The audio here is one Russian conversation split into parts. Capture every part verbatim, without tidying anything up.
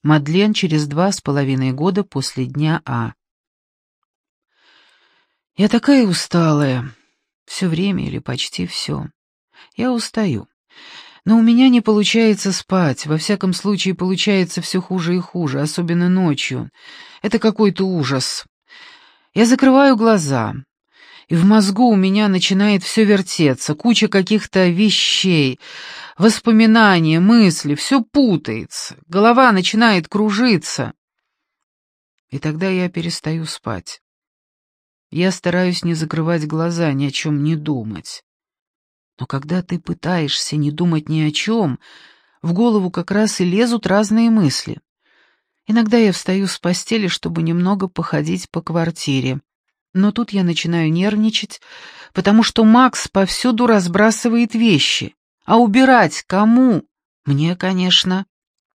Мадлен через два с половиной года после дня А. Я такая усталая. Все время или почти все. Я устаю. Но у меня не получается спать. Во всяком случае, получается все хуже и хуже, особенно ночью. Это какой-то ужас. Я закрываю глаза, и в мозгу у меня начинает все вертеться, куча каких-то вещей, воспоминания, мысли, все путается, голова начинает кружиться. И тогда я перестаю спать. Я стараюсь не закрывать глаза, ни о чем не думать. Но когда ты пытаешься не думать ни о чем, в голову как раз и лезут разные мысли. Иногда я встаю с постели, чтобы немного походить по квартире. Но тут я начинаю нервничать, потому что Макс повсюду разбрасывает вещи. А убирать кому? Мне, конечно.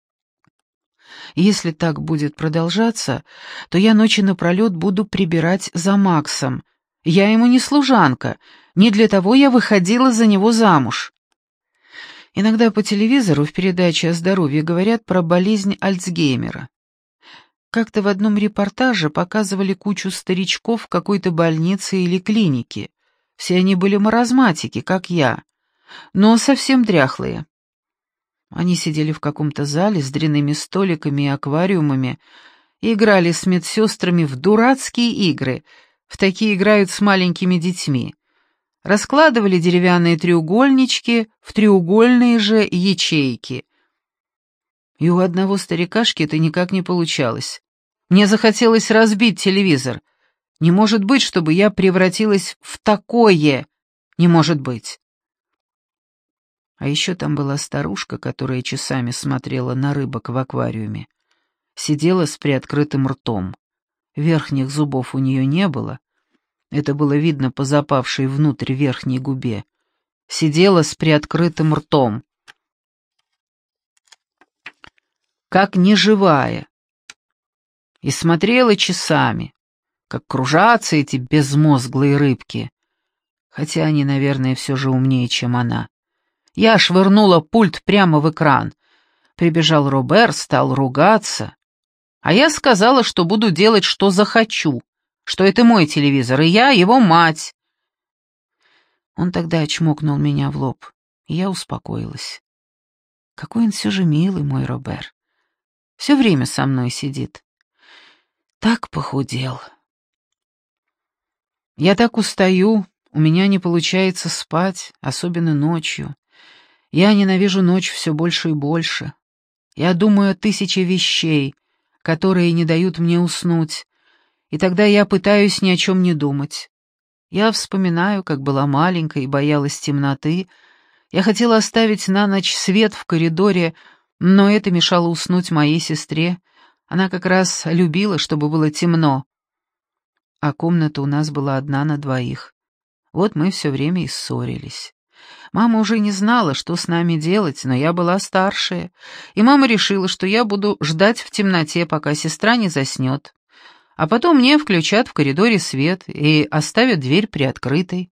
Если так будет продолжаться, то я ночи напролет буду прибирать за Максом. Я ему не служанка, не для того я выходила за него замуж. Иногда по телевизору в передаче о здоровье говорят про болезнь Альцгеймера. Как-то в одном репортаже показывали кучу старичков в какой-то больнице или клинике. Все они были маразматики, как я, но совсем дряхлые. Они сидели в каком-то зале с дрянными столиками и аквариумами и играли с медсестрами в дурацкие игры. В такие играют с маленькими детьми. Раскладывали деревянные треугольнички в треугольные же ячейки. И у одного старикашки это никак не получалось. Мне захотелось разбить телевизор. Не может быть, чтобы я превратилась в такое. Не может быть. А еще там была старушка, которая часами смотрела на рыбок в аквариуме. Сидела с приоткрытым ртом. Верхних зубов у нее не было. Это было видно по запавшей внутрь верхней губе. Сидела с приоткрытым ртом. Как неживая. И смотрела часами, как кружатся эти безмозглые рыбки. Хотя они, наверное, все же умнее, чем она. Я швырнула пульт прямо в экран. Прибежал Робер, стал ругаться. А я сказала, что буду делать, что захочу, что это мой телевизор, и я его мать. Он тогда чмокнул меня в лоб, и я успокоилась. Какой он все же милый, мой Робер. Все время со мной сидит. Так похудел. Я так устаю, у меня не получается спать, особенно ночью. Я ненавижу ночь все больше и больше. Я думаю о тысяче вещей, которые не дают мне уснуть, и тогда я пытаюсь ни о чем не думать. Я вспоминаю, как была маленькой и боялась темноты. Я хотела оставить на ночь свет в коридоре, но это мешало уснуть моей сестре. Она как раз любила, чтобы было темно. А комната у нас была одна на двоих. Вот мы все время и ссорились. Мама уже не знала, что с нами делать, но я была старшая, и мама решила, что я буду ждать в темноте, пока сестра не заснет. А потом мне включат в коридоре свет и оставят дверь приоткрытой.